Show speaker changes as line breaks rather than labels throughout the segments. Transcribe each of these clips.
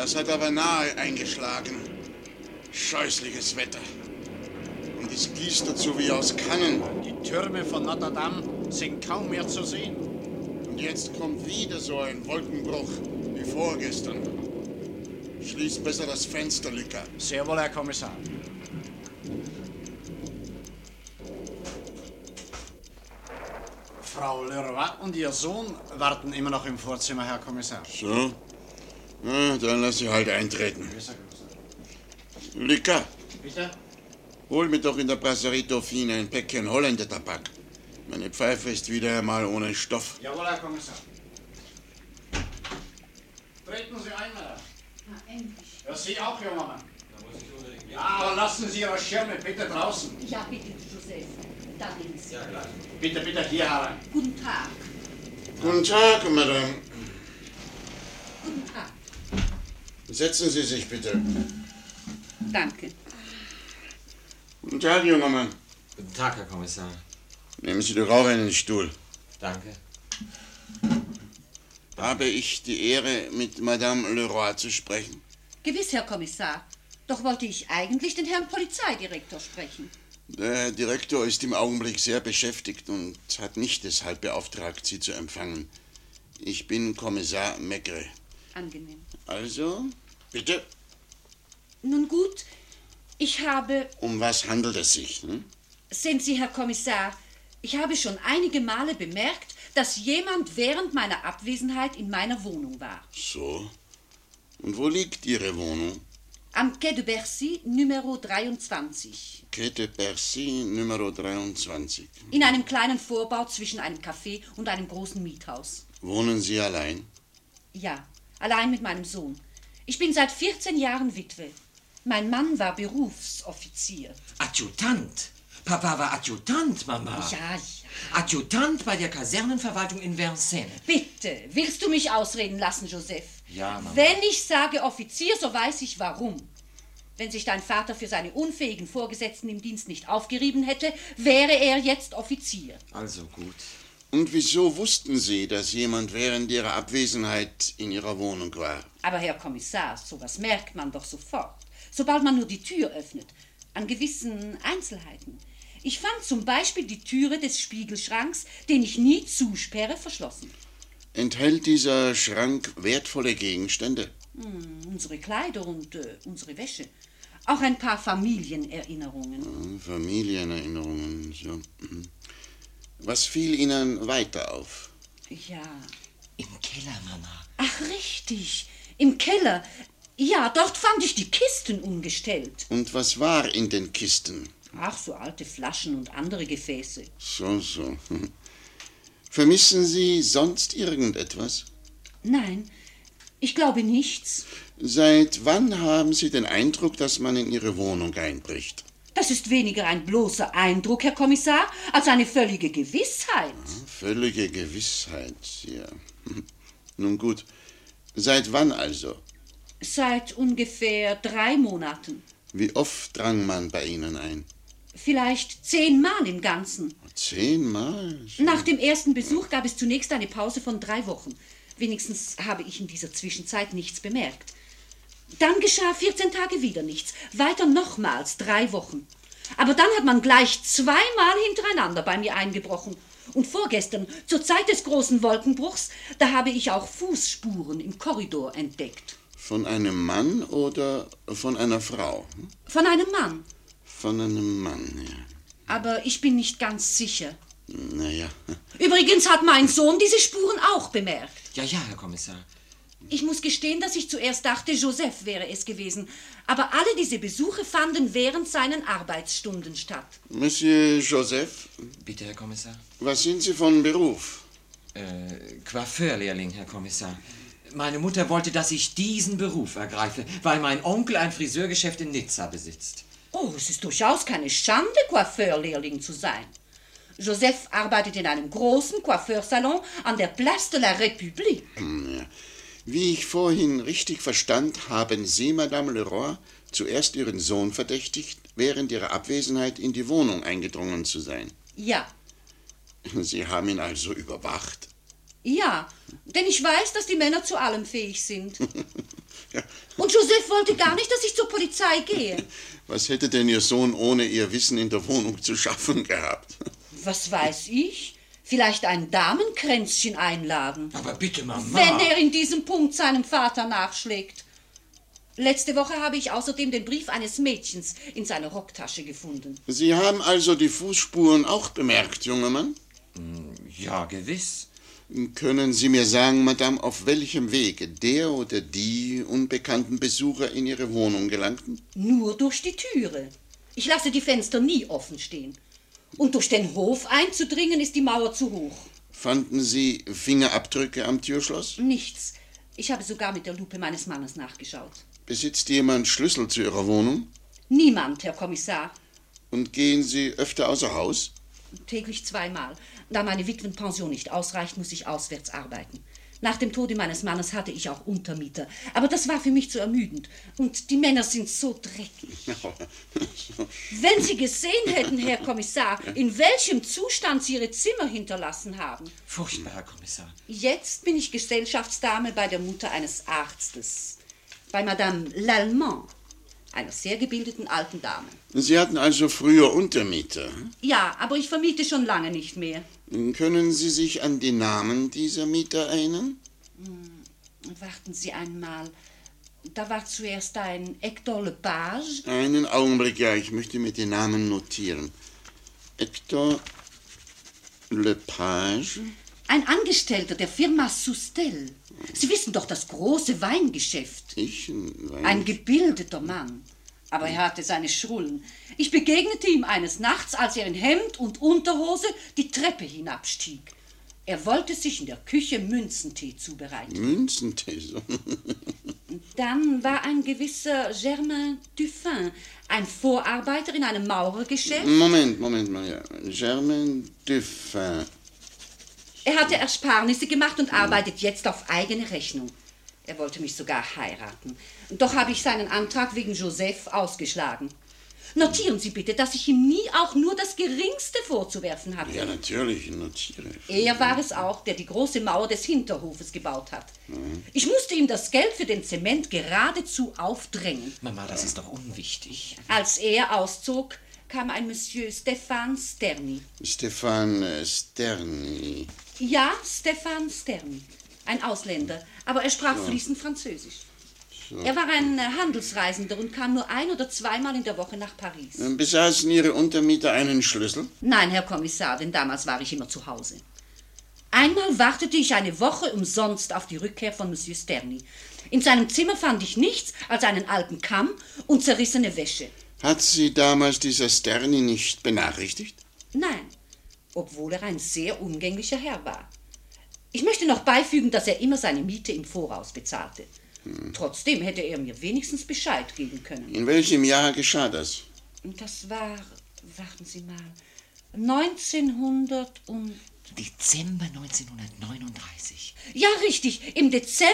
Das hat aber nahe eingeschlagen. Scheußliches Wetter. Und es gießt dazu wie aus Kannen.
Die Türme von Notre Dame sind kaum mehr zu sehen.
Und jetzt kommt wieder so ein Wolkenbruch wie vorgestern. Schließ besser das Fenster, Lücker.
Sehr wohl, Herr Kommissar. Frau Leroy und ihr Sohn warten immer noch im Vorzimmer, Herr Kommissar.
So? Na, dann lass sie halt eintreten. Lücker,
Bitte?
hol mir doch in der Brasserie Dauphine ein Päckchen Holländer-Tabak. Meine Pfeife ist wieder einmal ohne Stoff.
Jawohl, Herr Kommissar. Treten Sie ein, Madame.
Na, endlich.
Ja, Sie auch, junger Mann. Ja, aber lassen Sie Ihre Schirme bitte draußen.
Ja, bitte, Joseph. Da nehmen Sie.
Ja, gleich.
Bitte, bitte hier herein.
Guten Tag.
Guten Tag, Madame.
Guten Tag.
Setzen Sie sich bitte.
Danke.
Guten Tag, junger Mann.
Guten Tag, Herr Kommissar.
Nehmen Sie doch auch einen Stuhl.
Danke.
Habe ich die Ehre, mit Madame Leroy zu sprechen?
Gewiss, Herr Kommissar. Doch wollte ich eigentlich den Herrn Polizeidirektor sprechen.
Der Herr Direktor ist im Augenblick sehr beschäftigt und hat mich deshalb beauftragt, Sie zu empfangen. Ich bin Kommissar Maigret.
Angenehm.
Also, bitte.
Nun gut, ich habe...
Um was handelt es sich? Hm?
Sehen Sie, Herr Kommissar, ich habe schon einige Male bemerkt, dass jemand während meiner Abwesenheit in meiner Wohnung war.
So. Und wo liegt Ihre Wohnung?
Am Quai de Bercy, Numero 23.
Quai de Bercy, Numero 23.
In einem kleinen Vorbau zwischen einem Café und einem großen Miethaus.
Wohnen Sie allein?
Ja, allein mit meinem Sohn. Ich bin seit 14 Jahren Witwe. Mein Mann war Berufsoffizier.
Adjutant. Papa war Adjutant, Mama.
Ja, ja.
Adjutant bei der Kasernenverwaltung in Vincennes.
Bitte, willst du mich ausreden lassen, Joseph?
Ja, Mama.
Wenn ich sage Offizier, so weiß ich warum. Wenn sich dein Vater für seine unfähigen Vorgesetzten im Dienst nicht aufgerieben hätte, wäre er jetzt Offizier.
Also gut.
Und wieso wussten Sie, dass jemand während Ihrer Abwesenheit in Ihrer Wohnung war?
Aber Herr Kommissar, sowas merkt man doch sofort. Sobald man nur die Tür öffnet. An gewissen Einzelheiten. Ich fand zum Beispiel die Türe des Spiegelschranks, den ich nie zusperre, verschlossen.
Enthält dieser Schrank wertvolle Gegenstände?
Unsere Kleider und unsere Wäsche. Auch ein paar Familienerinnerungen.
Familienerinnerungen, so. Was fiel Ihnen weiter auf?
Ja.
Im Keller, Mama.
Ach, richtig. Im Keller. Ja, dort fand ich die Kisten umgestellt.
Und was war in den Kisten?
Ach, so alte Flaschen und andere Gefäße.
So. Vermissen Sie sonst irgendetwas?
Nein, ich glaube nichts.
Seit wann haben Sie den Eindruck, dass man in Ihre Wohnung einbricht?
Das ist weniger ein bloßer Eindruck, Herr Kommissar, als eine völlige Gewissheit.
Völlige Gewissheit, ja. Nun gut. Seit wann also?
Seit ungefähr 3 Monaten.
Wie oft drang man bei Ihnen ein?
Vielleicht 10 Mal im Ganzen.
10 Mal?
Nach dem ersten Besuch gab es zunächst eine Pause von 3 Wochen. Wenigstens habe ich in dieser Zwischenzeit nichts bemerkt. Dann geschah 14 Tage wieder nichts. Weiter nochmals 3 Wochen. Aber dann hat man gleich 2 Mal hintereinander bei mir eingebrochen. Und vorgestern, zur Zeit des großen Wolkenbruchs, da habe ich auch Fußspuren im Korridor entdeckt.
Von einem Mann oder von einer Frau?
Von einem Mann.
Von einem Mann, ja.
Aber ich bin nicht ganz sicher.
Naja.
Übrigens hat mein Sohn diese Spuren auch bemerkt.
Ja, Herr Kommissar.
Ich muss gestehen, dass ich zuerst dachte, Joseph wäre es gewesen. Aber alle diese Besuche fanden während seinen Arbeitsstunden statt.
Monsieur Joseph,
Bitte, Herr Kommissar.
was sind Sie von Beruf?
Coiffeurlehrling, Herr Kommissar. Meine Mutter wollte, dass ich diesen Beruf ergreife, weil mein Onkel ein Friseurgeschäft in Nizza besitzt.
Oh, es ist durchaus keine Schande, Coiffeurlehrling zu sein. Joseph arbeitet in einem großen Coiffeursalon an der Place de la République.
Ja. Wie ich vorhin richtig verstand, haben Sie, Madame Leroy, zuerst Ihren Sohn verdächtigt, während Ihrer Abwesenheit in die Wohnung eingedrungen zu sein.
Ja,
Sie haben ihn also überwacht.
ja, denn ich weiß, dass die Männer zu allem fähig sind.
Ja.
Und Joseph wollte gar nicht, dass ich zur Polizei gehe.
Was hätte denn Ihr Sohn ohne Ihr Wissen in der Wohnung zu schaffen gehabt?
Was weiß ich? Vielleicht ein Damenkränzchen einladen.
Aber bitte, Mama.
Wenn er in diesem Punkt seinem Vater nachschlägt. Letzte Woche habe ich außerdem den Brief eines Mädchens in seiner Rocktasche gefunden.
Sie haben also die Fußspuren auch bemerkt, junger Mann?
Ja, gewiss.
Können Sie mir sagen, Madame, auf welchem Wege der oder die unbekannten Besucher in Ihre Wohnung gelangten?
Nur durch die Türe. Ich lasse die Fenster nie offen stehen. Und durch den Hof einzudringen, ist die Mauer zu hoch.
Fanden Sie Fingerabdrücke am Türschloss?
Nichts. Ich habe sogar mit der Lupe meines Mannes nachgeschaut.
Besitzt jemand Schlüssel zu Ihrer Wohnung?
Niemand, Herr Kommissar.
Und gehen Sie öfter außer Haus?
Täglich 2-mal. Da meine Witwenpension nicht ausreicht, muss ich auswärts arbeiten. Nach dem Tode meines Mannes hatte ich auch Untermieter. Aber das war für mich zu ermüdend. Und die Männer sind so dreckig. Wenn Sie gesehen hätten, Herr Kommissar, in welchem Zustand Sie Ihre Zimmer hinterlassen haben.
Furchtbar, Herr Kommissar.
Jetzt bin ich Gesellschaftsdame bei der Mutter eines Arztes. Bei Madame Lallemand, einer sehr gebildeten alten Dame.
Sie hatten also früher Untermieter.
Ja, aber ich vermiete schon lange nicht mehr.
Können Sie sich an die Namen dieser Mieter erinnern?
Warten Sie einmal. Da war zuerst ein Hector Lepage.
Einen Augenblick, ja, ich möchte mir die Namen notieren. Hector Lepage.
Ein Angestellter der Firma Sustel. Sie wissen doch, das große Weingeschäft. Ein gebildeter Mann. Aber er hatte seine Schrullen. Ich begegnete ihm eines Nachts, als er in Hemd und Unterhose die Treppe hinabstieg. Er wollte sich in der Küche Münzentee zubereiten.
Münzentee, so.
Dann war ein gewisser Germain Dufin, ein Vorarbeiter in einem Maurergeschäft.
Moment mal, ja. Germain Dufin.
Er hatte Ersparnisse gemacht und arbeitet jetzt auf eigene Rechnung. Er wollte mich sogar heiraten. Doch habe ich seinen Antrag wegen Joseph ausgeschlagen. Notieren Sie bitte, dass ich ihm nie auch nur das Geringste vorzuwerfen hatte.
Ja, natürlich, notiere.
Er war es auch, der die große Mauer des Hinterhofes gebaut hat. Ich musste ihm das Geld für den Zement geradezu aufdrängen.
Mama, das ist doch unwichtig.
Als er auszog, kam ein Monsieur Stéphane Sterny.
Stéphane Sterny.
Ja, Stéphane Sterny. Ein Ausländer, aber er sprach fließend Französisch. Er war ein Handelsreisender und kam nur 1- oder 2-mal in der Woche nach Paris.
Besaßen Ihre Untermieter einen Schlüssel?
Nein, Herr Kommissar, denn damals war ich immer zu Hause. Einmal wartete ich eine Woche umsonst auf die Rückkehr von Monsieur Sterny. In seinem Zimmer fand ich nichts als einen alten Kamm und zerrissene Wäsche.
Hat Sie damals dieser Sterny nicht benachrichtigt?
Nein, obwohl er ein sehr umgänglicher Herr war. Ich möchte noch beifügen, dass er immer seine Miete im Voraus bezahlte. Trotzdem hätte er mir wenigstens Bescheid geben können.
In welchem Jahr geschah das?
Das war, warten Sie mal, 1900 und...
Dezember 1939.
Ja, richtig, im Dezember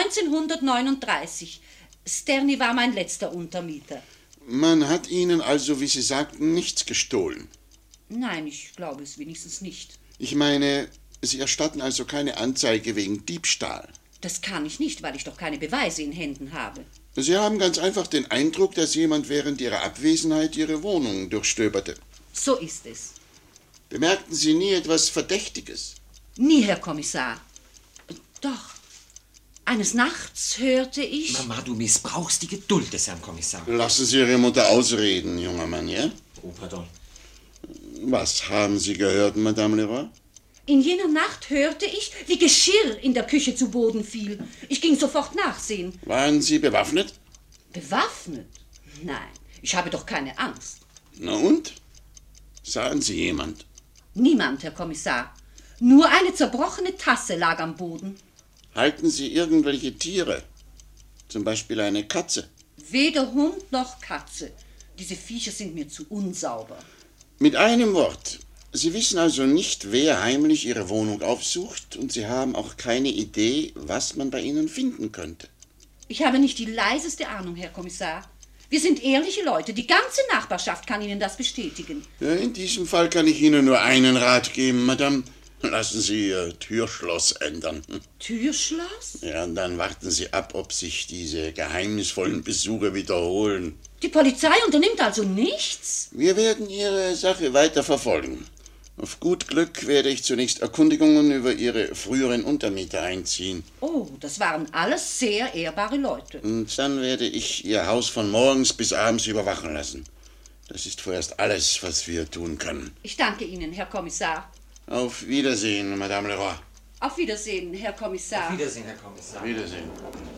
1939. Sterny war mein letzter Untermieter.
Man hat Ihnen also, wie Sie sagten, nichts gestohlen.
Nein, ich glaube es wenigstens nicht.
Ich meine, Sie erstatten also keine Anzeige wegen Diebstahl.
Das kann ich nicht, weil ich doch keine Beweise in Händen habe.
Sie haben ganz einfach den Eindruck, dass jemand während Ihrer Abwesenheit Ihre Wohnung durchstöberte.
So ist es.
Bemerkten Sie nie etwas Verdächtiges?
Nie, Herr Kommissar. Doch. Eines Nachts hörte ich...
Mama, du missbrauchst die Geduld des Herrn Kommissars.
Lassen Sie Ihre Mutter ausreden, junger Mann, ja?
Oh, pardon.
Was haben Sie gehört, Madame Leroy?
In jener Nacht hörte ich, wie Geschirr in der Küche zu Boden fiel. Ich ging sofort nachsehen.
Waren Sie bewaffnet?
Bewaffnet? Nein, ich habe doch keine Angst.
Na und? Sahen Sie jemand?
Niemand, Herr Kommissar. Nur eine zerbrochene Tasse lag am Boden.
Halten Sie irgendwelche Tiere? Zum Beispiel eine Katze?
Weder Hund noch Katze. Diese Viecher sind mir zu unsauber.
Mit einem Wort. Sie wissen also nicht, wer heimlich Ihre Wohnung aufsucht, und Sie haben auch keine Idee, was man bei Ihnen finden könnte.
Ich habe nicht die leiseste Ahnung, Herr Kommissar. Wir sind ehrliche Leute. Die ganze Nachbarschaft kann Ihnen das bestätigen.
Ja, in diesem Fall kann ich Ihnen nur einen Rat geben, Madame. Lassen Sie Ihr Türschloss ändern.
Türschloss?
Ja, und dann warten Sie ab, ob sich diese geheimnisvollen Besuche wiederholen.
Die Polizei unternimmt also nichts?
Wir werden Ihre Sache weiter verfolgen. Auf gut Glück werde ich zunächst Erkundigungen über Ihre früheren Untermieter einziehen.
Oh, das waren alles sehr ehrbare Leute.
Und dann werde ich Ihr Haus von morgens bis abends überwachen lassen. Das ist vorerst alles, was wir tun können.
Ich danke Ihnen, Herr Kommissar.
Auf Wiedersehen, Madame Leroy.
Auf Wiedersehen, Herr Kommissar.
Auf Wiedersehen, Herr Kommissar.
Wiedersehen.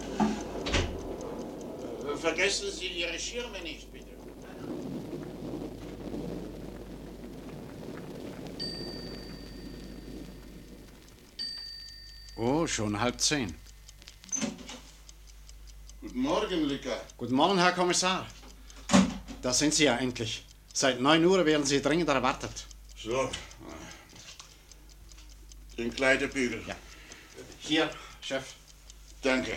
Vergessen Sie Ihre Schirme nicht, bitte.
Oh, schon 9:30.
Guten Morgen, Lücker.
Guten Morgen, Herr Kommissar. Da sind Sie ja endlich. Seit 9 Uhr werden Sie dringend erwartet.
So. Den Kleiderbügel.
Ja. Hier, Chef.
Danke.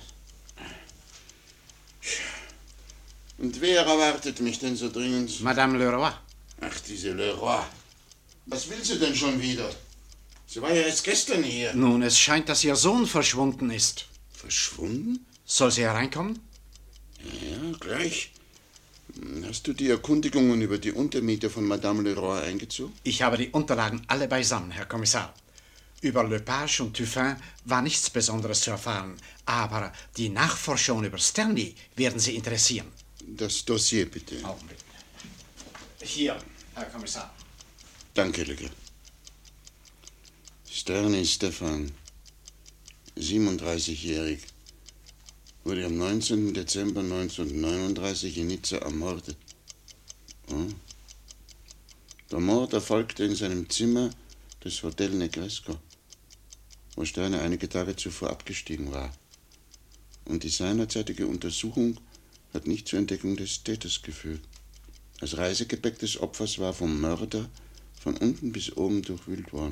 Und wer erwartet mich denn so dringend?
Madame Leroy.
Ach, diese Leroy. Was will sie denn schon wieder? Sie war ja erst gestern hier.
Nun, es scheint, dass Ihr Sohn verschwunden ist.
Verschwunden?
Soll sie hereinkommen?
Ja, gleich. Hast du die Erkundigungen über die Untermieter von Madame Leroy eingezogen?
Ich habe die Unterlagen alle beisammen, Herr Kommissar. Über Lepage und Tuffin war nichts Besonderes zu erfahren, aber die Nachforschungen über Sterni werden Sie interessieren.
Das Dossier, bitte.
Augenblick. Hier, Herr Kommissar.
Danke, Lücker. Sterni Stefan, 37-jährig, wurde am 19. Dezember 1939 in Nizza ermordet. Oh. Der Mord erfolgte in seinem Zimmer des Hotel Negresco, wo Sterne einige Tage zuvor abgestiegen war. Und die seinerzeitige Untersuchung hat nicht zur Entdeckung des Täters geführt. Das Reisegepäck des Opfers war vom Mörder von unten bis oben durchwühlt worden.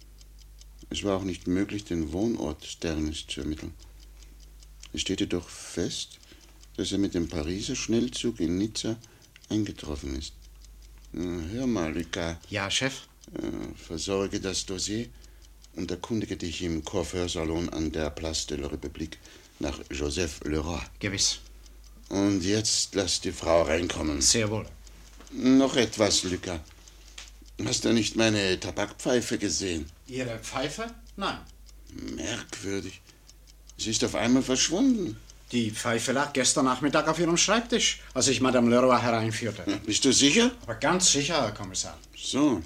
Es war auch nicht möglich, den Wohnort Sternes zu ermitteln. Es steht jedoch fest, dass er mit dem Pariser Schnellzug in Nizza eingetroffen ist. Hör mal, Lucas.
Ja, Chef?
Versorge das Dossier und erkundige dich im Coiffeursalon an der Place de la République nach Joseph Leroy.
Gewiss.
Und jetzt lass die Frau reinkommen.
Sehr wohl.
Noch etwas, Lucas. Hast du nicht meine Tabakpfeife gesehen?
Ihre Pfeife? Nein.
Merkwürdig. Sie ist auf einmal verschwunden.
Die Pfeife lag gestern Nachmittag auf Ihrem Schreibtisch, als ich Madame Leroy hereinführte.
Bist du sicher?
Aber ganz sicher, Herr Kommissar.
So.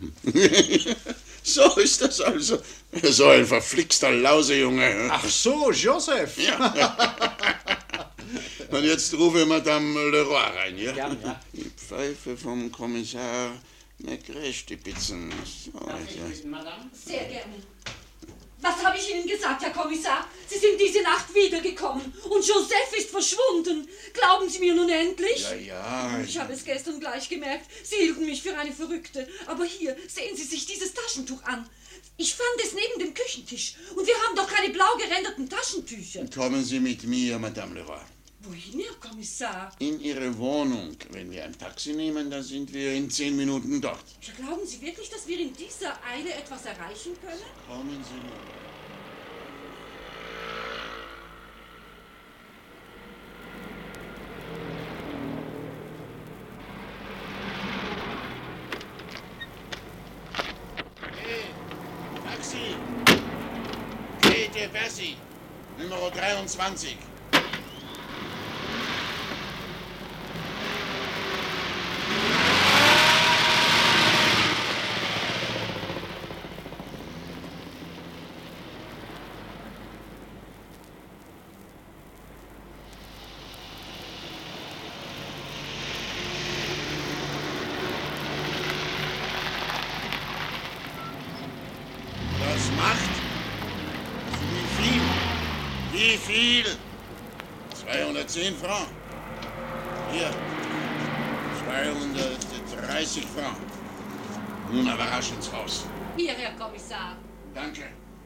So ist das also. So ein verflixter Lausejunge.
Ach so, Joseph.
Ja. Und jetzt rufe Madame Leroy rein, ja?
Ja.
Die Pfeife vom Kommissar Negre-Stipitzen. So,
Darf ich
ja.
bitten, Madame?
Sehr gerne. Was habe ich Ihnen gesagt, Herr Kommissar? Sie sind diese Nacht wiedergekommen und Joseph ist verschwunden. Glauben Sie mir nun endlich?
Ja.
Ich habe es gestern gleich gemerkt. Sie hielten mich für eine Verrückte. Aber hier, sehen Sie sich dieses Taschentuch an. Ich fand es neben dem Küchentisch. Und wir haben doch keine blau geränderten Taschentücher.
Kommen Sie mit mir, Madame Leroy.
Wohin, Herr Kommissar?
In Ihre Wohnung. Wenn wir ein Taxi nehmen, dann sind wir in 10 Minuten dort.
Ja, glauben Sie wirklich, dass wir in dieser Eile etwas erreichen können?
Kommen Sie mit. Hey, Taxi! Grete Versi, Nummer 23. Das macht? Wie viel? Wie viel? 210 Francs. Hier. 230 Francs. Nun aber rasch ins Haus.
Hier, Herr Kommissar.
Danke.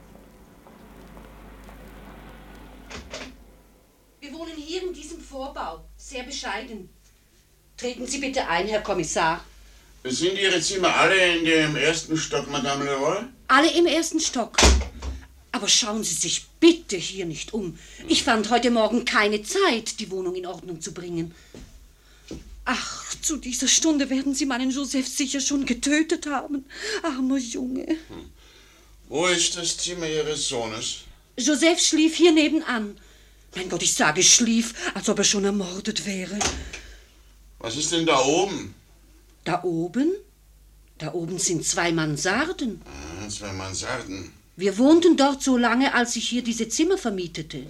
Wir wohnen hier in diesem Vorbau. Sehr bescheiden. Treten Sie bitte ein, Herr Kommissar.
Sind Ihre Zimmer alle in dem ersten Stock, Madame Leroy?
Alle im ersten Stock. Aber schauen Sie sich bitte hier nicht um. Ich fand heute Morgen keine Zeit, die Wohnung in Ordnung zu bringen. Ach, zu dieser Stunde werden Sie meinen Joseph sicher schon getötet haben. Armer Junge.
Wo ist das Zimmer Ihres Sohnes?
Joseph schlief hier nebenan. Mein Gott, ich sage schlief, als ob er schon ermordet wäre.
Was ist denn da oben?
Da oben? Da oben sind 2 Mansarden.
2 Mansarden.
Wir wohnten dort so lange, als ich hier diese Zimmer vermietete.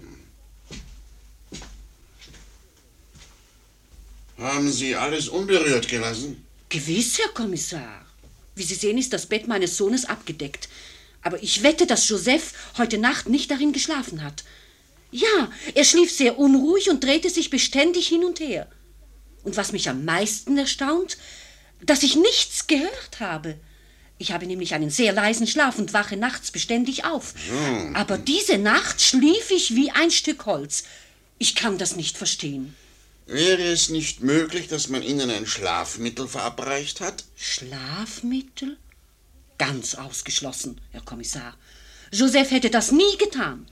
Haben Sie alles unberührt gelassen?
Gewiss, Herr Kommissar. Wie Sie sehen, ist das Bett meines Sohnes abgedeckt. Aber ich wette, dass Joseph heute Nacht nicht darin geschlafen hat. Ja, er schlief sehr unruhig und drehte sich beständig hin und her. Und was mich am meisten erstaunt, dass ich nichts gehört habe. Ich habe nämlich einen sehr leisen Schlaf und wache nachts beständig auf. Aber diese Nacht schlief ich wie ein Stück Holz. Ich kann das nicht verstehen.
Wäre es nicht möglich, dass man Ihnen ein Schlafmittel verabreicht hat?
Schlafmittel? Ganz ausgeschlossen, Herr Kommissar. Joseph hätte das nie getan.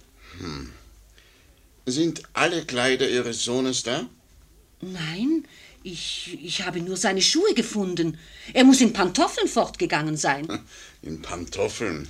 Sind alle Kleider Ihres Sohnes da?
Nein, ich habe nur seine Schuhe gefunden. Er muss in Pantoffeln fortgegangen sein.
In Pantoffeln?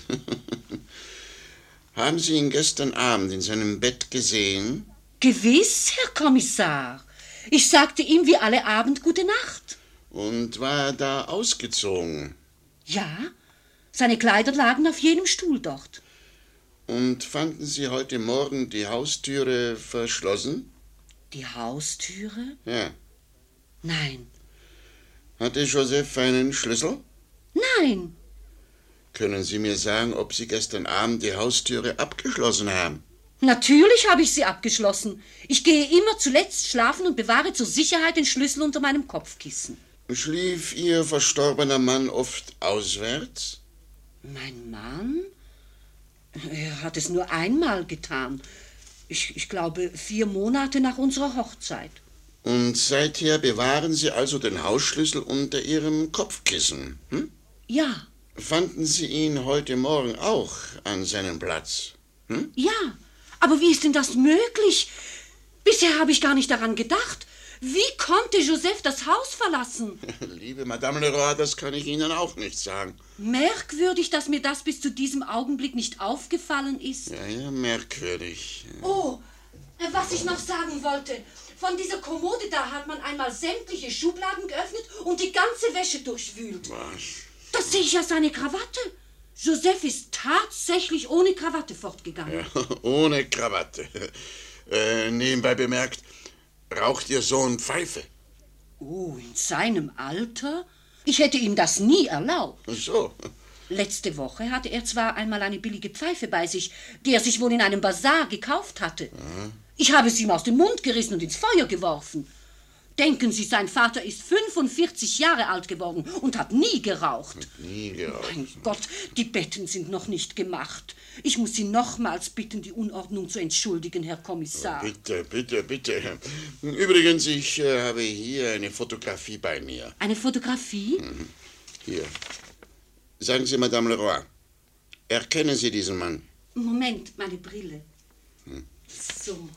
Haben Sie ihn gestern Abend in seinem Bett gesehen?
Gewiss, Herr Kommissar. Ich sagte ihm wie alle Abend gute Nacht.
Und war er da ausgezogen?
Ja, seine Kleider lagen auf jenem Stuhl dort.
Und fanden Sie heute Morgen die Haustüre verschlossen?
Die Haustüre?
Ja.
Nein.
Hatte Joseph einen Schlüssel?
Nein.
Können Sie mir sagen, ob Sie gestern Abend die Haustüre abgeschlossen haben?
Natürlich habe ich sie abgeschlossen. Ich gehe immer zuletzt schlafen und bewahre zur Sicherheit den Schlüssel unter meinem Kopfkissen.
Schlief Ihr verstorbener Mann oft auswärts?
Mein Mann? Er hat es nur einmal getan. Ich glaube, 4 Monate nach unserer Hochzeit.
Und seither bewahren Sie also den Hausschlüssel unter Ihrem Kopfkissen, hm?
Ja.
Fanden Sie ihn heute Morgen auch an seinem Platz? Hm?
Ja, aber wie ist denn das möglich? Bisher habe ich gar nicht daran gedacht. Wie konnte Joseph das Haus verlassen?
Liebe Madame Leroy, das kann ich Ihnen auch nicht sagen.
Merkwürdig, dass mir das bis zu diesem Augenblick nicht aufgefallen ist.
Ja, merkwürdig.
Oh, was ich noch sagen wollte. Von dieser Kommode da hat man einmal sämtliche Schubladen geöffnet und die ganze Wäsche durchwühlt.
Was?
Da sehe ich ja seine Krawatte. Joseph ist tatsächlich ohne Krawatte fortgegangen.
Ja, ohne Krawatte. Nebenbei bemerkt, raucht Ihr Sohn Pfeife?
Oh, in seinem Alter? Ich hätte ihm das nie erlaubt.
Ach so.
Letzte Woche hatte er zwar einmal eine billige Pfeife bei sich, die er sich wohl in einem Basar gekauft hatte. Ich habe sie ihm aus dem Mund gerissen und ins Feuer geworfen. Denken Sie, sein Vater ist 45 Jahre alt geworden und hat nie geraucht.
Nie geraucht.
Mein Gott, die Betten sind noch nicht gemacht. Ich muss Sie nochmals bitten, die Unordnung zu entschuldigen, Herr Kommissar.
Bitte, bitte, bitte. Übrigens, ich habe hier eine Fotografie bei mir.
Eine Fotografie?
Hier. Sagen Sie, Madame Leroy, erkennen Sie diesen Mann?
Moment, meine Brille. So.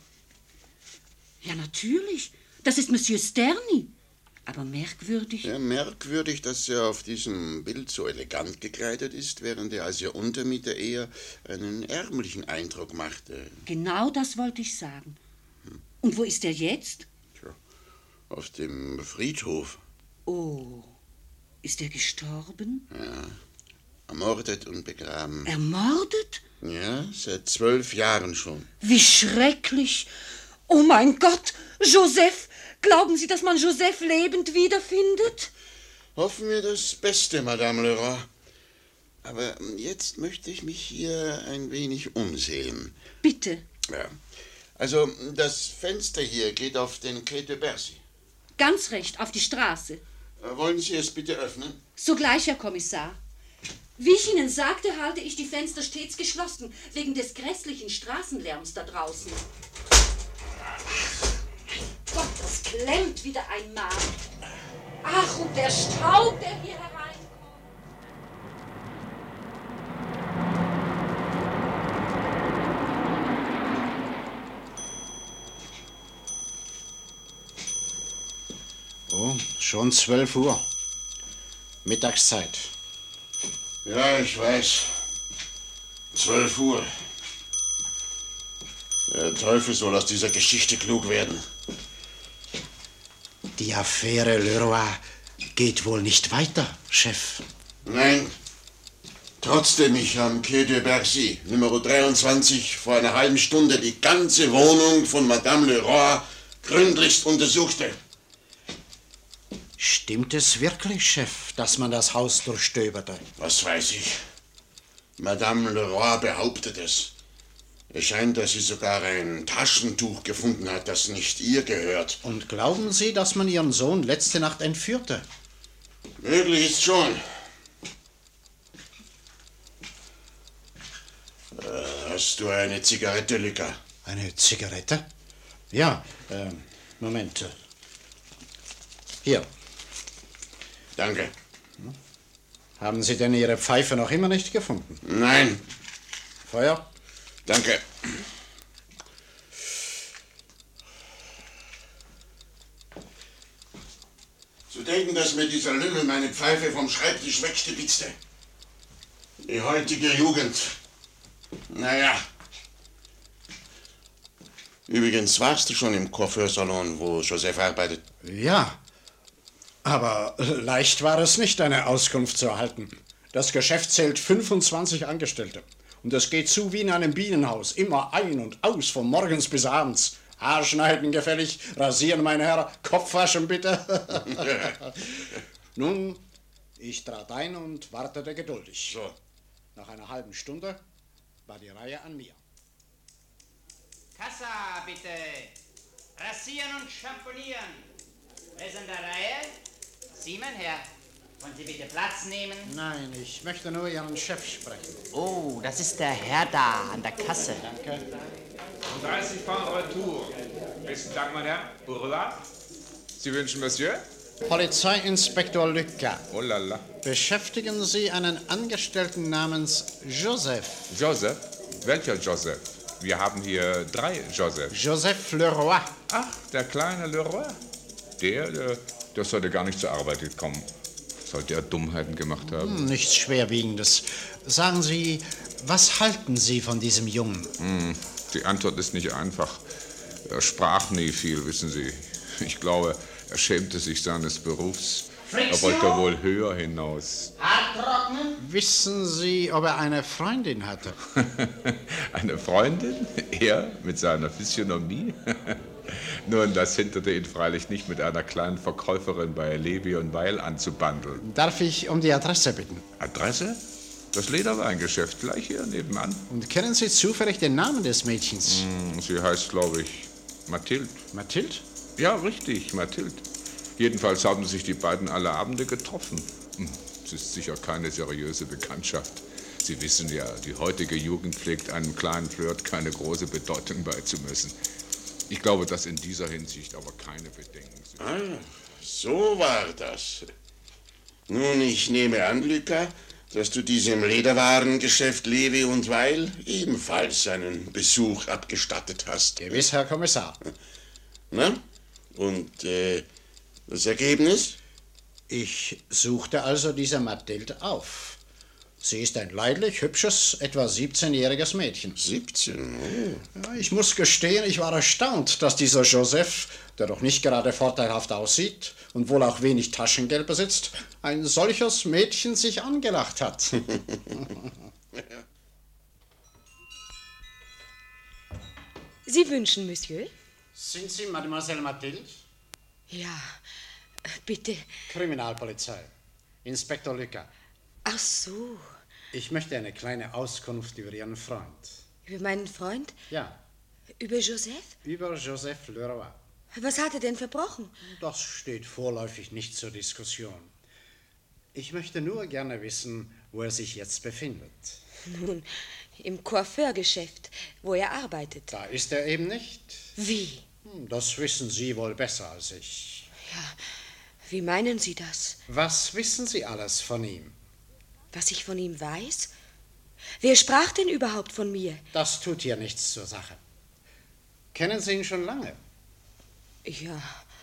Ja, natürlich. Das ist Monsieur Sterni. Aber merkwürdig.
Ja, merkwürdig, dass er auf diesem Bild so elegant gekleidet ist, während er als Ihr Untermieter eher einen ärmlichen Eindruck machte.
Genau das wollte ich sagen. Und wo ist er jetzt?
Tja, auf dem Friedhof.
Oh, ist er gestorben?
Ja, ermordet und begraben.
Ermordet?
Ja, seit 12 Jahren schon.
Wie schrecklich. Oh mein Gott, Joseph. Glauben Sie, dass man Joseph lebend wiederfindet?
Hoffen wir das Beste, Madame Leroy. Aber jetzt möchte ich mich hier ein wenig umsehen.
Bitte.
Ja. Also, das Fenster hier geht auf den Quai de Bercy.
Ganz recht, auf die Straße.
Wollen Sie es bitte öffnen?
Sogleich, Herr Kommissar. Wie ich Ihnen sagte, halte ich die Fenster stets geschlossen, wegen des grässlichen Straßenlärms da draußen. Gott, das klemmt wieder einmal. Ach, und der Staub, der hier hereinkommt.
Schon 12 Uhr. Mittagszeit.
Ja, ich weiß. 12 Uhr. Der Teufel soll aus dieser Geschichte klug werden.
Die Affäre Leroy geht wohl nicht weiter, Chef.
Nein. Trotzdem ich am Quai de Bercy, Nummer 23, vor einer halben Stunde die ganze Wohnung von Madame Leroy gründlichst untersuchte.
Stimmt es wirklich, Chef, dass man das Haus durchstöberte?
Was weiß ich. Madame Leroy behauptet es. Es scheint, dass sie sogar ein Taschentuch gefunden hat, das nicht ihr gehört.
Und glauben Sie, dass man Ihren Sohn letzte Nacht entführte?
Möglich ist schon. Hast du eine Zigarette, Lücker?
Eine Zigarette? Ja, Moment. Hier.
Danke.
Haben Sie denn Ihre Pfeife noch immer nicht gefunden?
Nein.
Feuer?
Danke. Zu denken, dass mir dieser Lümmel meine Pfeife vom Schreibtisch wegstibitzte. Die heutige Jugend. Naja. Übrigens, warst du schon im Coiffeursalon, wo Joseph arbeitet?
Ja. Aber leicht war es nicht, eine Auskunft zu erhalten. Das Geschäft zählt 25 Angestellte. Und es geht zu wie in einem Bienenhaus. Immer ein und aus, von morgens bis abends. Haarschneiden gefällig, rasieren, mein Herr, Kopfwaschen bitte. Nun, ich trat ein und wartete geduldig.
So.
Nach einer halben Stunde war die Reihe an mir.
Kassa, bitte. Rasieren und schamponieren. Wer ist in der Reihe? Sie, mein Herr. Wollen Sie bitte Platz nehmen?
Nein, ich möchte nur Ihren Chef sprechen.
Oh, das ist der Herr da an der Kasse.
Danke.
30 Francs Retour. Besten Dank, mein Herr. Bourgeois. Sie wünschen Monsieur?
Polizeiinspektor Lucas.
Oh la la.
Beschäftigen Sie einen Angestellten namens Joseph.
Joseph? Welcher Joseph? Wir haben hier 3 Joseph.
Joseph Leroy.
Ach, der kleine Leroy. Der sollte gar nicht zur Arbeit gekommen. Sollte er Dummheiten gemacht haben?
Nichts Schwerwiegendes. Sagen Sie, was halten Sie von diesem Jungen?
Die Antwort ist nicht einfach. Er sprach nie viel, wissen Sie. Ich glaube, er schämte sich seines Berufs. Er wollte wohl höher hinaus.
Hart trocknen?
Wissen Sie, ob er eine Freundin hatte?
Eine Freundin? Er mit seiner Physiognomie? Nun, das hinderte ihn freilich nicht, mit einer kleinen Verkäuferin bei Levy und Weil anzubandeln.
Darf ich um die Adresse bitten?
Adresse? Das Lederweingeschäft, gleich hier nebenan.
Und kennen Sie zufällig den Namen des Mädchens?
Sie heißt, glaube ich, Mathilde.
Mathilde?
Ja, richtig, Mathilde. Jedenfalls haben sich die beiden alle Abende getroffen. Es ist sicher keine seriöse Bekanntschaft. Sie wissen ja, die heutige Jugend pflegt einem kleinen Flirt keine große Bedeutung beizumessen. Ich glaube, dass in dieser Hinsicht aber keine Bedenken sind.
Ah, so war das. Nun, ich nehme an, Lucas, dass du diesem Lederwarengeschäft Levy und Weil ebenfalls einen Besuch abgestattet hast.
Gewiss, Herr Kommissar.
Na? Und das Ergebnis?
Ich suchte also diese Mathilde auf. Sie ist ein leidlich, hübsches, etwa 17-jähriges Mädchen.
17, oh.
Ja, ich muss gestehen, ich war erstaunt, dass dieser Joseph, der doch nicht gerade vorteilhaft aussieht und wohl auch wenig Taschengeld besitzt, ein solches Mädchen sich angelacht hat.
Sie wünschen, Monsieur?
Sind Sie Mademoiselle Mathilde?
Ja, bitte.
Kriminalpolizei. Inspektor Lucas.
Ach so,
Ich möchte eine kleine Auskunft über Ihren Freund.
über meinen Freund?
Ja,
Über Joseph?
über Joseph Leroy.
Was hat er denn verbrochen?
Das steht vorläufig nicht zur Diskussion. Ich möchte nur gerne wissen, wo er sich jetzt befindet.
Nun, im Coiffeurgeschäft, wo er arbeitet.
Da ist er eben nicht.
Wie?
Das wissen Sie wohl besser als ich.
Wie meinen Sie das?
Was wissen Sie alles von ihm?
Was ich von ihm weiß? Wer sprach denn überhaupt von mir?
Das tut hier nichts zur Sache. Kennen Sie ihn schon lange?
Ja,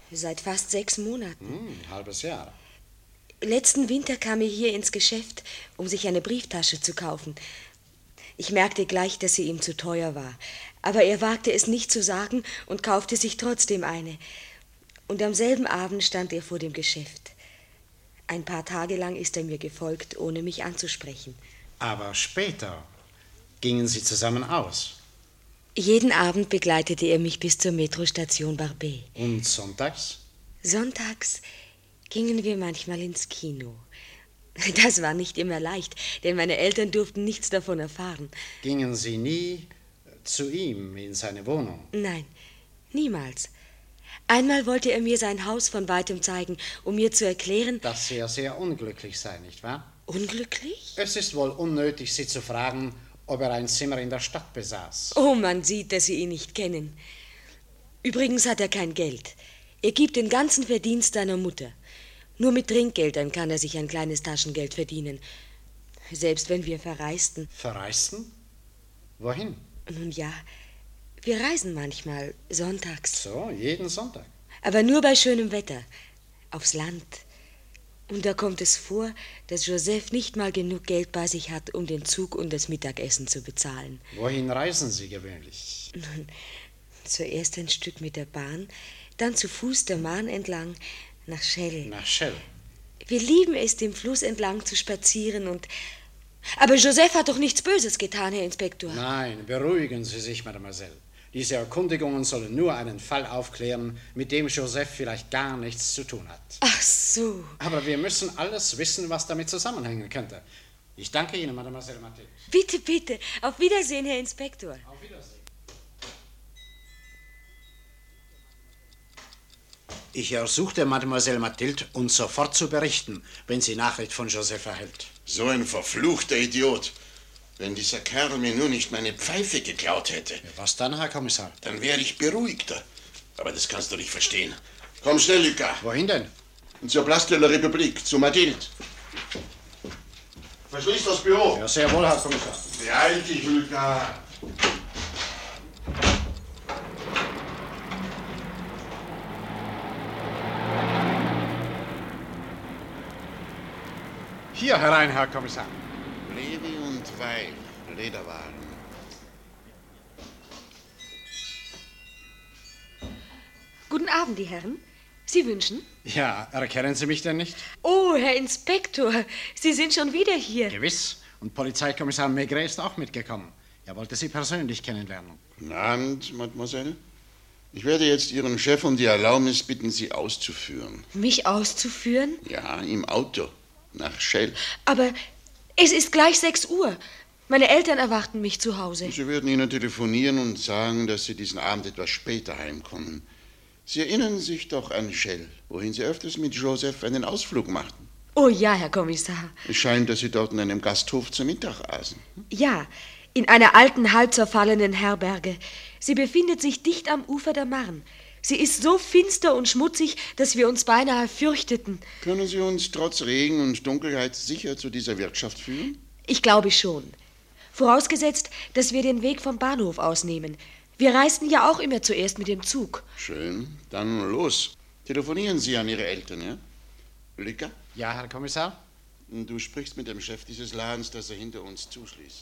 Seit fast 6 Monaten.
Ein halbes Jahr.
Letzten Winter kam er hier ins Geschäft, um sich eine Brieftasche zu kaufen. Ich merkte gleich, dass sie ihm zu teuer war. Aber er wagte es nicht zu sagen und kaufte sich trotzdem eine. Und am selben Abend stand er vor dem Geschäft. Ein paar Tage lang ist er mir gefolgt, ohne mich anzusprechen.
Aber später gingen Sie zusammen aus.
Jeden Abend begleitete er mich bis zur Metrostation Barbet.
Und sonntags?
Sonntags gingen wir manchmal ins Kino. Das war nicht immer leicht, denn meine Eltern durften nichts davon erfahren.
Gingen Sie nie zu ihm in seine Wohnung?
Nein, niemals. Einmal wollte er mir sein Haus von weitem zeigen, um mir zu erklären,
Dass er sehr unglücklich sei, nicht wahr?
unglücklich?
Es ist wohl unnötig, Sie zu fragen, ob er ein Zimmer in der Stadt besaß.
Oh, man sieht, dass Sie ihn nicht kennen. Übrigens hat er kein Geld. Er gibt den ganzen Verdienst seiner Mutter. Nur mit Trinkgeldern kann er sich ein kleines Taschengeld verdienen. Selbst wenn wir verreisten.
Verreisten? Wohin?
Nun ja, wir reisen manchmal, sonntags.
So, jeden Sonntag.
Aber nur bei schönem Wetter. Aufs Land. Und da kommt es vor, dass Joseph nicht mal genug Geld bei sich hat, um den Zug und das Mittagessen zu bezahlen.
Wohin reisen Sie gewöhnlich?
Nun, zuerst ein Stück mit der Bahn, dann zu Fuß der Marne entlang nach Chelles.
Nach Chelles.
Wir lieben es, dem Fluss entlang zu spazieren und... Aber Joseph hat doch nichts Böses getan, Herr Inspektor.
Nein, beruhigen Sie sich, Mademoiselle. Diese Erkundigungen sollen nur einen Fall aufklären, mit dem Joseph vielleicht gar nichts zu tun hat.
Ach so.
Aber wir müssen alles wissen, was damit zusammenhängen könnte. Ich danke Ihnen, Mademoiselle Mathilde.
Bitte, bitte. Auf Wiedersehen, Herr Inspektor.
Auf Wiedersehen. Ich ersuchte Mademoiselle Mathilde, uns sofort zu berichten, wenn sie Nachricht von Joseph erhält.
So ein verfluchter Idiot. Wenn dieser Kerl mir nur nicht meine Pfeife geklaut hätte,
Was dann, Herr Kommissar?
dann wäre ich beruhigter. Aber das kannst du nicht verstehen. Komm schnell, Lucas.
Wohin denn?
Zur Place de la République, zu Mathilde. Verschließ das Büro.
Ja, sehr wohl, Herr Kommissar.
Beeil dich, Lucas.
Hier herein, Herr Kommissar.
Levi und Weil, Lederwaren.
Guten Abend, die Herren. Sie wünschen?
Ja, erkennen Sie mich denn nicht?
Oh, Herr Inspektor, Sie sind schon wieder hier.
Gewiss. Und Polizeikommissar Maigret ist auch mitgekommen. Er wollte Sie persönlich kennenlernen.
Guten Abend, Mademoiselle. Ich werde jetzt Ihren Chef um die Erlaubnis bitten, Sie auszuführen.
Mich auszuführen?
Ja, im Auto. Nach Chelles.
Aber es ist gleich 6 Uhr. Meine Eltern erwarten mich zu Hause.
Sie werden Ihnen telefonieren und sagen, dass Sie diesen Abend etwas später heimkommen. Sie erinnern sich doch an Chelles, wohin Sie öfters mit Joseph einen Ausflug machten.
Oh ja, Herr Kommissar.
Es scheint, dass Sie dort in einem Gasthof zu Mittag aßen.
Ja, in einer alten, halb zerfallenen Herberge. Sie befindet sich dicht am Ufer der Marne. Sie ist so finster und schmutzig, dass wir uns beinahe fürchteten.
Können Sie uns trotz Regen und Dunkelheit sicher zu dieser Wirtschaft führen?
Ich glaube schon. Vorausgesetzt, dass wir den Weg vom Bahnhof aus nehmen. Wir reisten ja auch immer zuerst mit dem Zug.
Schön, dann los. Telefonieren Sie an Ihre Eltern, ja? Lucas,
Ja, Herr Kommissar?
du sprichst mit dem Chef dieses Ladens, dass er hinter uns zuschließt.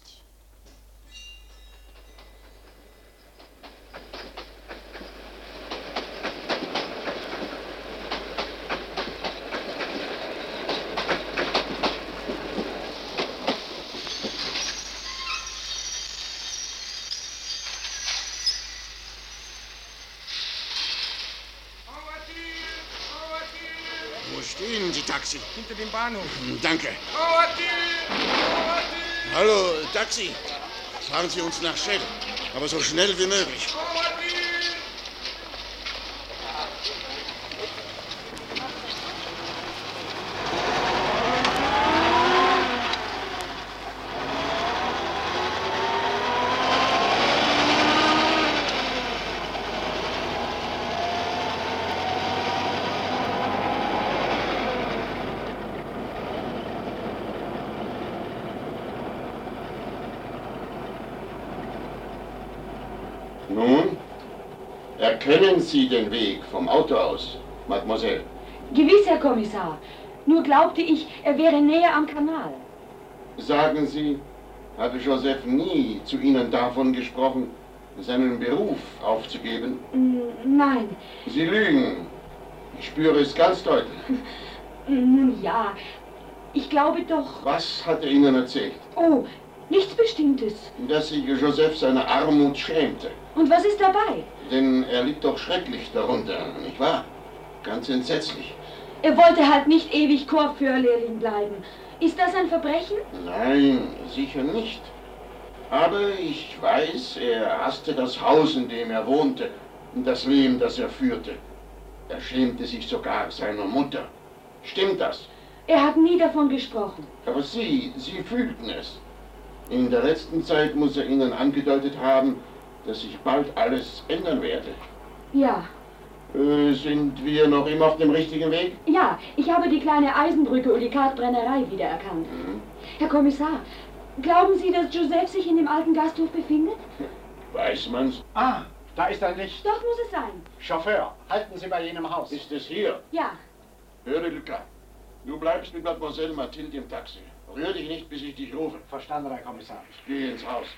Wo stehen die Taxi?
Hinter dem Bahnhof.
Danke. Hallo, Taxi. Fahren Sie uns nach Chelles, aber so schnell wie möglich. Nun, erkennen Sie den Weg vom Auto aus? Mademoiselle?
Gewiss, Herr Kommissar. Nur glaubte ich, er wäre näher am Kanal.
Sagen Sie, hatte Joseph nie zu Ihnen davon gesprochen, seinen Beruf aufzugeben?
Nein.
Sie lügen. Ich spüre es ganz deutlich.
Nun ja, ich glaube doch...
Was hat er Ihnen erzählt?
Oh, nichts Bestimmtes.
Dass sich Joseph seiner Armut schämte.
Und was ist dabei?
Denn er litt doch schrecklich darunter, nicht wahr? Ganz entsetzlich.
Er wollte halt nicht ewig Chorführerlehrling bleiben. Ist das ein Verbrechen?
Nein, sicher nicht. Aber ich weiß, er hasste das Haus, in dem er wohnte, und das Leben, das er führte. Er schämte sich sogar seiner Mutter. Stimmt das?
Er hat nie davon gesprochen.
Aber Sie fühlten es. In der letzten Zeit muss er Ihnen angedeutet haben, dass sich bald alles ändern werde.
Ja.
Sind wir noch immer auf dem richtigen Weg?
Ja, ich habe die kleine Eisenbrücke und die Kartbrennerei wiedererkannt. Herr Kommissar, glauben Sie, dass Joseph sich in dem alten Gasthof befindet?
Weiß man's?
Ah, da ist ein Licht.
Doch, muss es sein.
Chauffeur, halten Sie bei jenem Haus.
Ist es hier?
Ja.
Höre, Lucas. Du bleibst mit Mademoiselle Mathilde im Taxi. Rühr dich nicht, bis ich dich rufe.
Verstanden, Herr Kommissar.
Ich gehe ins Haus.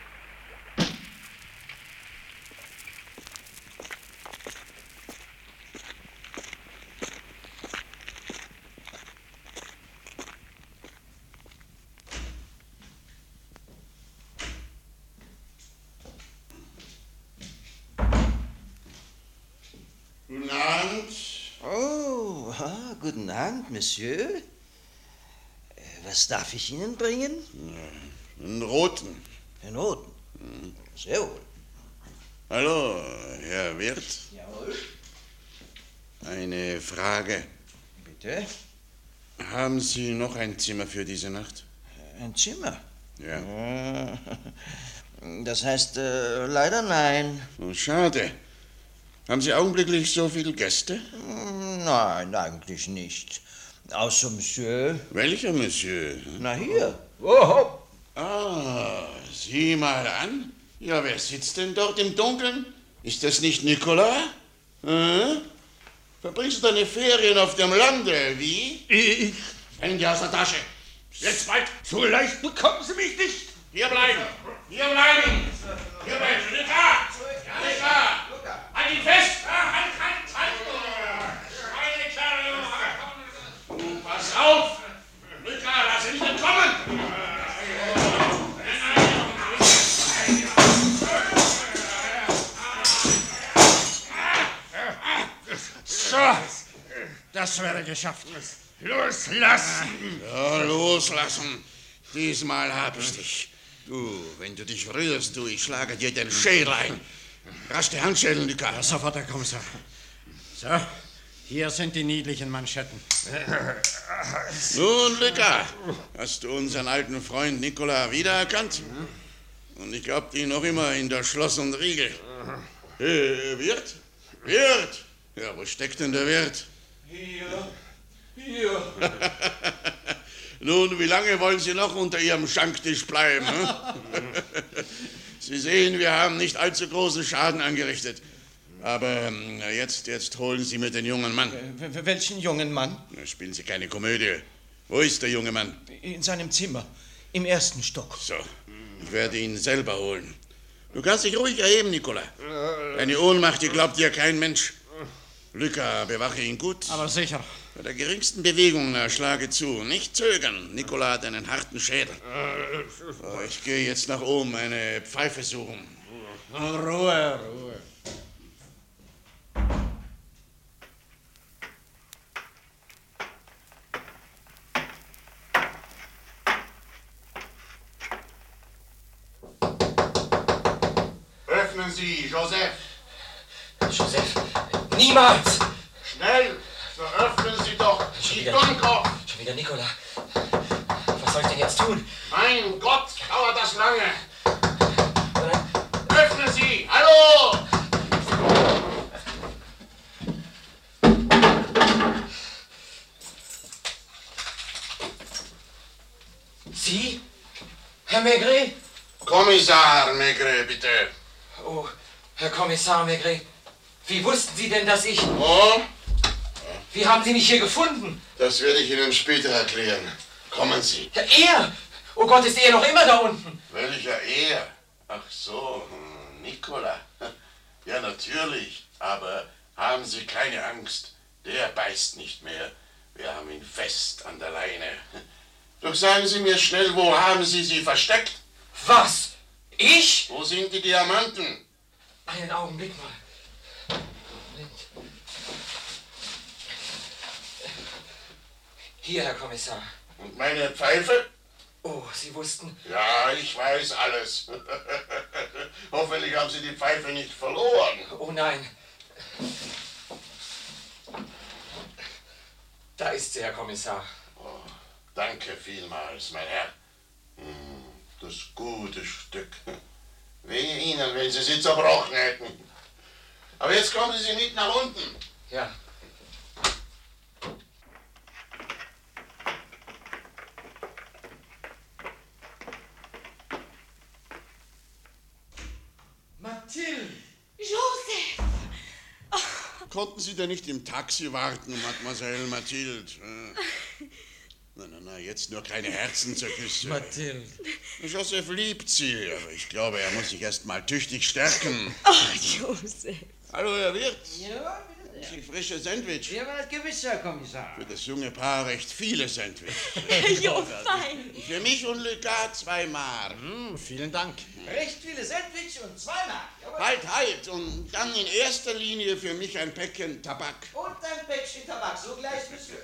Guten Abend.
Oh, guten Abend, Monsieur. Was darf ich Ihnen bringen?
Einen roten.
Den roten? Sehr wohl.
Hallo, Herr Wirt.
Jawohl.
Eine Frage.
Bitte?
Haben Sie noch ein Zimmer für diese Nacht?
Ein Zimmer?
Ja.
Das heißt, leider nein.
Oh, schade. Haben Sie augenblicklich so viele Gäste?
Nein, eigentlich nicht. Außer Monsieur.
Welcher Monsieur?
Na, hier. Oh.
Ah, sieh mal an. Ja, wer sitzt denn dort im Dunkeln? Ist das nicht Nicolas? Verbringst du deine Ferien auf dem Lande, wie?
Ich?
Hände aus der Tasche. Jetzt bald.
So leicht bekommen Sie mich nicht.
Hier bleiben. Hier bleiben. Hier bleiben. Luca! Luca! Halt ihn fest! Halt! Du, pass auf! Luca, lass ihn nicht entkommen!
So, das wäre geschafft. Loslassen!
Ja, loslassen. Diesmal hab ich dich. Du, wenn du dich rührst, ich schlage dir den Schädel ein. Rasch die Handschellen, Luca.
Ja, sofort, Herr Kommissar. So, hier sind die niedlichen Manschetten.
Nun, Luca, hast du unseren alten Freund Nicolas wiedererkannt? Und ich glaub ihn noch immer in der Schloss und Riegel. Wirt? Wirt! Ja, wo steckt denn der Wirt?
Hier.
Nun, wie lange wollen Sie noch unter Ihrem Schanktisch bleiben? Sie sehen, wir haben nicht allzu großen Schaden angerichtet. Aber jetzt holen Sie mir den jungen Mann.
Welchen jungen Mann?
Spielen Sie keine Komödie. Wo ist der junge Mann?
In seinem Zimmer, im 1. Stock.
So, ich werde ihn selber holen. Du kannst dich ruhig erheben, Nicolas. Deine Ohnmacht, die glaubt dir kein Mensch. Luca, bewache ihn gut.
Aber sicher.
Bei der geringsten Bewegung schlage zu. Nicht zögern. Nicolas hat einen harten Schädel. So, ich gehe jetzt nach oben eine Pfeife suchen.
Ruhe.
Öffnen Sie, Joseph.
Joseph, niemals!
Schnell, so öffnen Sie doch. Die Dummkopf.
Schon wieder Nicolas. Was soll ich denn jetzt tun?
Mein Gott, dauert das lange. Öffnen Sie! Hallo!
Sie? Herr Maigret?
Kommissar Maigret, bitte.
Oh, Herr Kommissar Maigret, wie wussten Sie denn, dass ich...
Oh,
Wie haben Sie mich hier gefunden?
Das werde ich Ihnen später erklären. Kommen Sie.
Ja, er! Oh Gott, ist er noch immer da unten?
Welcher er? Ach so, Nikola. Ja, natürlich. Aber haben Sie keine Angst. Der beißt nicht mehr. Wir haben ihn fest an der Leine. Doch sagen Sie mir schnell, wo haben Sie sie versteckt?
Was? Ich?
Wo sind die Diamanten?
Einen Augenblick mal. Moment. Hier, Herr Kommissar.
Und meine Pfeife?
Oh, Sie wussten...
Ja, ich weiß alles. Hoffentlich haben Sie die Pfeife nicht verloren.
Oh nein. Da ist sie, Herr Kommissar.
Oh, danke vielmals, mein Herr. Das gute Stück. Wehe Ihnen, wenn Sie sie zerbrochen hätten. Aber jetzt kommen Sie mit nach unten.
Ja.
Mathilde!
Joseph!
Konnten Sie denn nicht im Taxi warten, Mademoiselle Mathilde? Na, jetzt nur keine Herzensergüsse.
Mathilde.
Joseph liebt Sie, aber ich glaube, er muss sich erst mal tüchtig stärken.
Ach, Joseph.
Hallo, Herr Wirt.
Ja, bitte sehr.
Sie frische Sandwich.
Ja, aber gewiss, Herr Kommissar.
Für das junge Paar recht viele Sandwich.
Jo, fein.
Für mich und Lucas 2 Mark.
Vielen Dank.
Recht viele Sandwich und 2 Mark. Jawohl.
Halt. Und dann in erster Linie für mich ein Päckchen Tabak.
Und ein Päckchen Tabak, so gleich, Monsieur.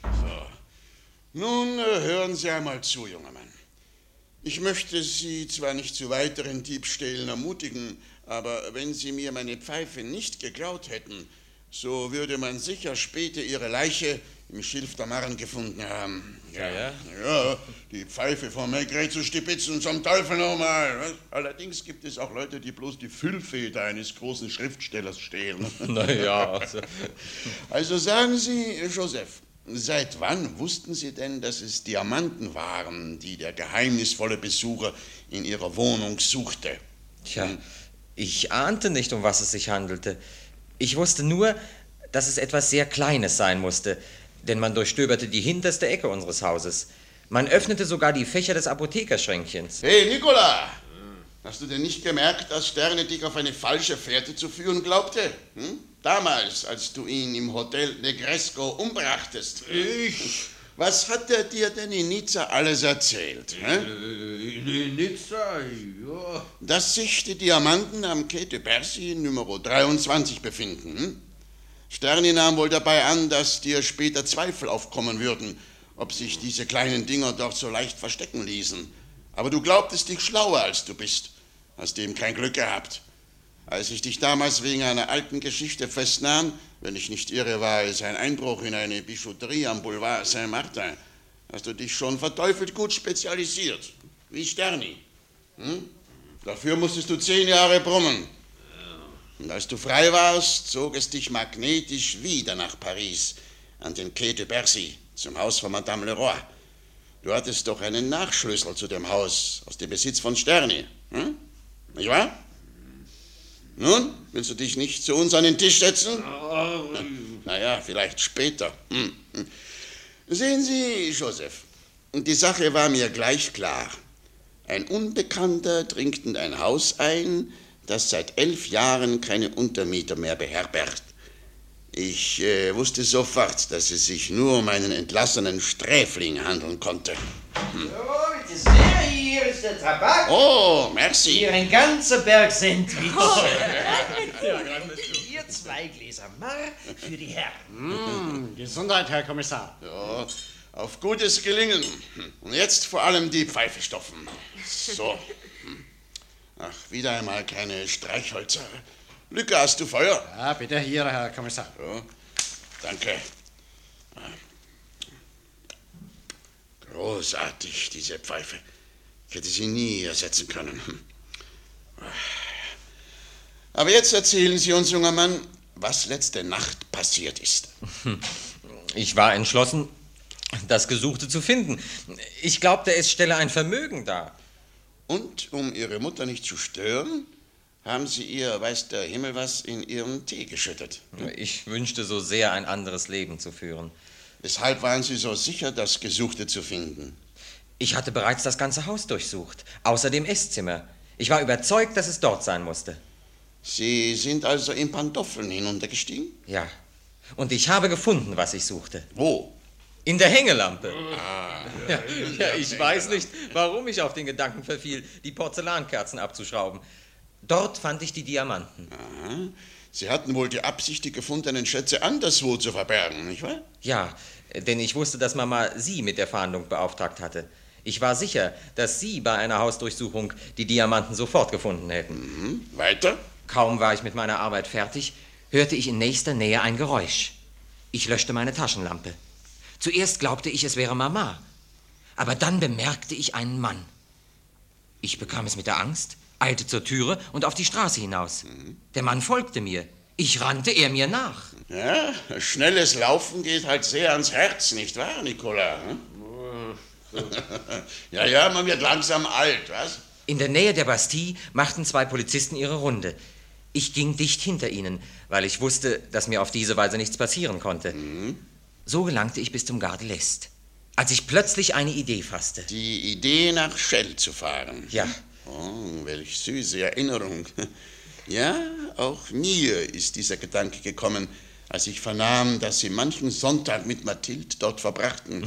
Nun hören Sie einmal zu, junger Mann. Ich möchte Sie zwar nicht zu weiteren Diebstählen ermutigen, aber wenn Sie mir meine Pfeife nicht geklaut hätten, so würde man sicher später Ihre Leiche im Schilf der Marren gefunden haben. Ja, die Pfeife von Maigret zu stipitzen zum Teufel nochmal. Allerdings gibt es auch Leute, die bloß die Füllfeder eines großen Schriftstellers stehlen.
Naja.
Also sagen Sie, Joseph, seit wann wussten Sie denn, dass es Diamanten waren, die der geheimnisvolle Besucher in Ihrer Wohnung suchte?
Tja, ich ahnte nicht, um was es sich handelte. Ich wusste nur, dass es etwas sehr Kleines sein musste, denn man durchstöberte die hinterste Ecke unseres Hauses. Man öffnete sogar die Fächer des Apothekerschränkchens.
Hey, Nikola! Hast du denn nicht gemerkt, dass Sterne dich auf eine falsche Fährte zu führen glaubte? Damals, als du ihn im Hotel Negresco umbrachtest.
Ich?
Was hat er dir denn in Nizza alles erzählt?
In Nizza, ja.
Dass sich die Diamanten am Quai de Bercy Nummer 23 befinden. Sterni nahm wohl dabei an, dass dir später Zweifel aufkommen würden, ob sich diese kleinen Dinger dort so leicht verstecken ließen. Aber du glaubtest dich schlauer, als du bist. Hast eben kein Glück gehabt. Als ich dich damals wegen einer alten Geschichte festnahm, wenn ich nicht irre, war es ein Einbruch in eine Bijouterie am Boulevard Saint-Martin, hast du dich schon verteufelt gut spezialisiert, wie Sterni. Dafür musstest du 10 Jahre brummen. Und als du frei warst, zog es dich magnetisch wieder nach Paris, an den Quai de Bercy, zum Haus von Madame Leroy. Du hattest doch einen Nachschlüssel zu dem Haus, aus dem Besitz von Sterni. Nicht wahr? Nun, willst du dich nicht zu uns an den Tisch setzen? Naja, vielleicht später. Sehen Sie, Joseph, die Sache war mir gleich klar. Ein Unbekannter dringt in ein Haus ein, das seit 11 Jahren keine Untermieter mehr beherbergt. Ich wusste sofort, dass es sich nur um einen entlassenen Sträfling handeln konnte.
So, bitte sehr, hier ist der Tabak.
Oh, merci.
Hier ein ganzer Berg Sandwich. Hier 2 Gläser Marr für die Herren.
Gesundheit, Herr Kommissar.
Ja, auf gutes Gelingen. Und jetzt vor allem die Pfeife stopfen. So. Ach, wieder einmal keine Streichhölzer. Lücke, hast du Feuer?
Ja, bitte hier, Herr Kommissar.
Ja, danke. Großartig, diese Pfeife. Ich hätte sie nie ersetzen können. Aber jetzt erzählen Sie uns, junger Mann, was letzte Nacht passiert ist.
Ich war entschlossen, das Gesuchte zu finden. Ich glaubte, es stelle ein Vermögen dar.
Und, um Ihre Mutter nicht zu stören, Haben Sie ihr, weiß der Himmel was, in Ihren Tee geschüttet?
Ich wünschte so sehr, ein anderes Leben zu führen.
Weshalb waren Sie so sicher, das Gesuchte zu finden?
Ich hatte bereits das ganze Haus durchsucht, außer dem Esszimmer. Ich war überzeugt, dass es dort sein musste.
Sie sind also in Pantoffeln hinuntergestiegen?
Ja. Und ich habe gefunden, was ich suchte.
Wo?
In der Hängelampe. Ja, ich weiß nicht, warum ich auf den Gedanken verfiel, die Porzellankerzen abzuschrauben. Dort fand ich die Diamanten.
Aha. Sie hatten wohl die Absicht, die gefundenen Schätze anderswo zu verbergen, nicht wahr?
Ja, denn ich wusste, dass Mama Sie mit der Fahndung beauftragt hatte. Ich war sicher, dass Sie bei einer Hausdurchsuchung die Diamanten sofort gefunden hätten.
Mhm. Weiter?
Kaum war ich mit meiner Arbeit fertig, hörte ich in nächster Nähe ein Geräusch. Ich löschte meine Taschenlampe. Zuerst glaubte ich, es wäre Mama. Aber dann bemerkte ich einen Mann. Ich bekam es mit der Angst, eilte zur Türe und auf die Straße hinaus. Der Mann folgte mir. Ich rannte, er mir nach.
Ja, schnelles Laufen geht halt sehr ans Herz, nicht wahr, Nicola? Ja, man wird langsam alt, was?
In der Nähe der Bastille machten 2 Polizisten ihre Runde. Ich ging dicht hinter ihnen, weil ich wusste, dass mir auf diese Weise nichts passieren konnte. So gelangte ich bis zum Garde l'Est, als ich plötzlich eine Idee fasste.
Die Idee, nach Schell zu fahren?
Ja.
Oh, welch süße Erinnerung. Ja, auch mir ist dieser Gedanke gekommen, als ich vernahm, dass Sie manchen Sonntag mit Mathilde dort verbrachten.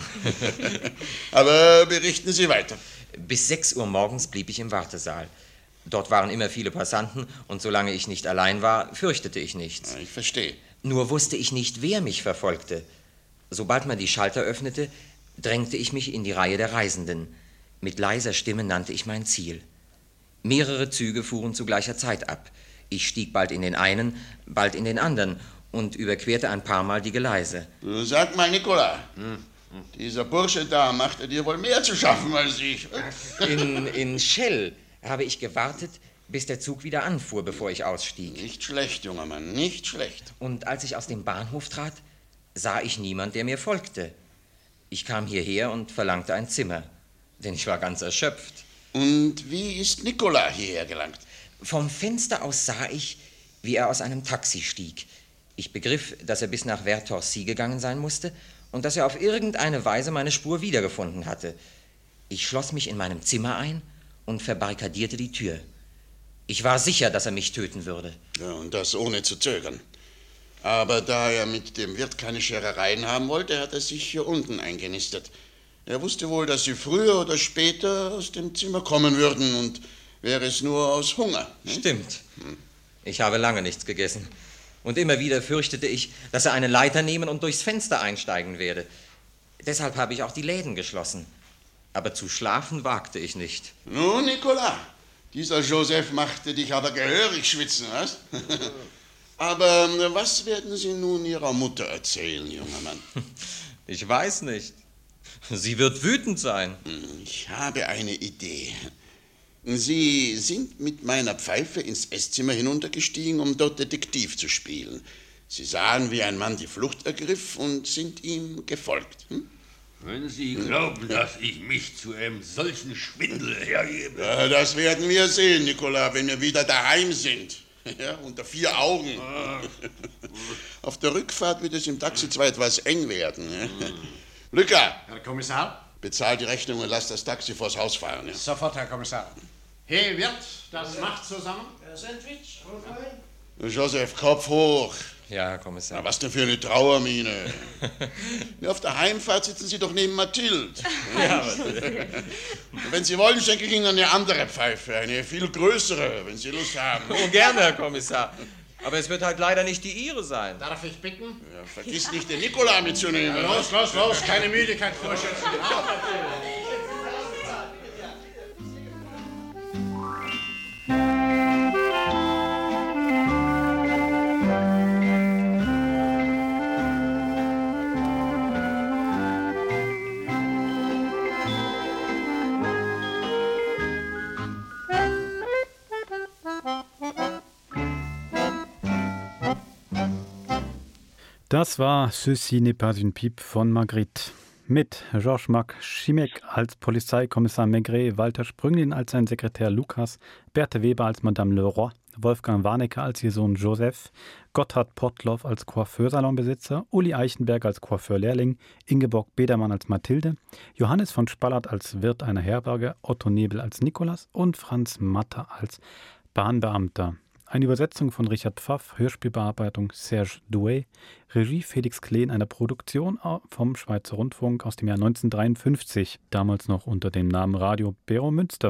Aber berichten Sie weiter.
Bis 6 Uhr morgens blieb ich im Wartesaal. Dort waren immer viele Passanten, und solange ich nicht allein war, fürchtete ich nichts.
Ja, ich verstehe.
Nur wusste ich nicht, wer mich verfolgte. Sobald man die Schalter öffnete, drängte ich mich in die Reihe der Reisenden. Mit leiser Stimme nannte ich mein Ziel. Mehrere Züge fuhren zu gleicher Zeit ab. Ich stieg bald in den einen, bald in den anderen und überquerte ein paar Mal die Gleise.
Sag mal, Nicola, dieser Bursche da machte dir wohl mehr zu schaffen als ich.
In Schell habe ich gewartet, bis der Zug wieder anfuhr, bevor ich ausstieg.
Nicht schlecht, junger Mann, nicht schlecht.
Und als ich aus dem Bahnhof trat, sah ich niemand, der mir folgte. Ich kam hierher und verlangte ein Zimmer, denn ich war ganz erschöpft.
Und wie ist Nicola hierher gelangt?
Vom Fenster aus sah ich, wie er aus einem Taxi stieg. Ich begriff, dass er bis nach Vertorcy gegangen sein musste und dass er auf irgendeine Weise meine Spur wiedergefunden hatte. Ich schloss mich in meinem Zimmer ein und verbarrikadierte die Tür. Ich war sicher, dass er mich töten würde.
Ja, und das ohne zu zögern. Aber da er mit dem Wirt keine Scherereien haben wollte, hat er sich hier unten eingenistet. Er wusste wohl, dass Sie früher oder später aus dem Zimmer kommen würden, und wäre es nur aus Hunger. Ne?
Stimmt. Ich habe lange nichts gegessen. Und immer wieder fürchtete ich, dass er eine Leiter nehmen und durchs Fenster einsteigen werde. Deshalb habe ich auch die Läden geschlossen. Aber zu schlafen wagte ich nicht.
Nun, Nicola, dieser Joseph machte dich aber gehörig schwitzen, was? Aber was werden Sie nun Ihrer Mutter erzählen, junger Mann?
Ich weiß nicht. Sie wird wütend sein.
Ich habe eine Idee. Sie sind mit meiner Pfeife ins Esszimmer hinuntergestiegen, um dort Detektiv zu spielen. Sie sahen, wie ein Mann die Flucht ergriff und sind ihm gefolgt.
Wenn Sie glauben, dass ich mich zu einem solchen Schwindel hergebe.
Ja, das werden wir sehen, Nicola, wenn wir wieder daheim sind. Ja, unter 4 Augen. Auf der Rückfahrt wird es im Taxi zwar etwas eng werden. Lücker!
Herr Kommissar?
Bezahl die Rechnung und lass das Taxi vors Haus fahren. Ja?
Sofort, Herr Kommissar. Hey, Wirt, das macht zusammen.
Sandwich?
Joseph, Kopf hoch.
Ja, Herr Kommissar.
Na, was denn für eine Trauermiene? Auf der Heimfahrt sitzen Sie doch neben Mathilde.
Ja,
Wenn Sie wollen, schenke ich Ihnen eine andere Pfeife, eine viel größere, wenn Sie Lust haben.
Oh, gerne, Herr Kommissar. Aber es wird halt leider nicht die Ihre sein.
Darf ich bitten?
Ja, vergiss nicht, den Nicola mitzunehmen.
Ja, los, keine Müdigkeit vorschützen.
Das war Ceci n'est pas une pipe von Magritte. Mit Georges-Marc Chimec als Polizeikommissar Maigret, Walter Sprünglin als sein Sekretär Lukas, Berthe Weber als Madame Leroy, Wolfgang Warnecke als ihr Sohn Josef, Gotthard Pottloff als Coiffeursalonbesitzer, Uli Eichenberg als Coiffeurlehrling, Ingeborg Bedermann als Mathilde, Johannes von Spallert als Wirt einer Herberge, Otto Nebel als Nikolas und Franz Matter als Bahnbeamter. Eine Übersetzung von Richard Pfaff, Hörspielbearbeitung Serge Douay, Regie Felix Kleen, eine Produktion vom Schweizer Rundfunk aus dem Jahr 1953, damals noch unter dem Namen Radio Bero Münster.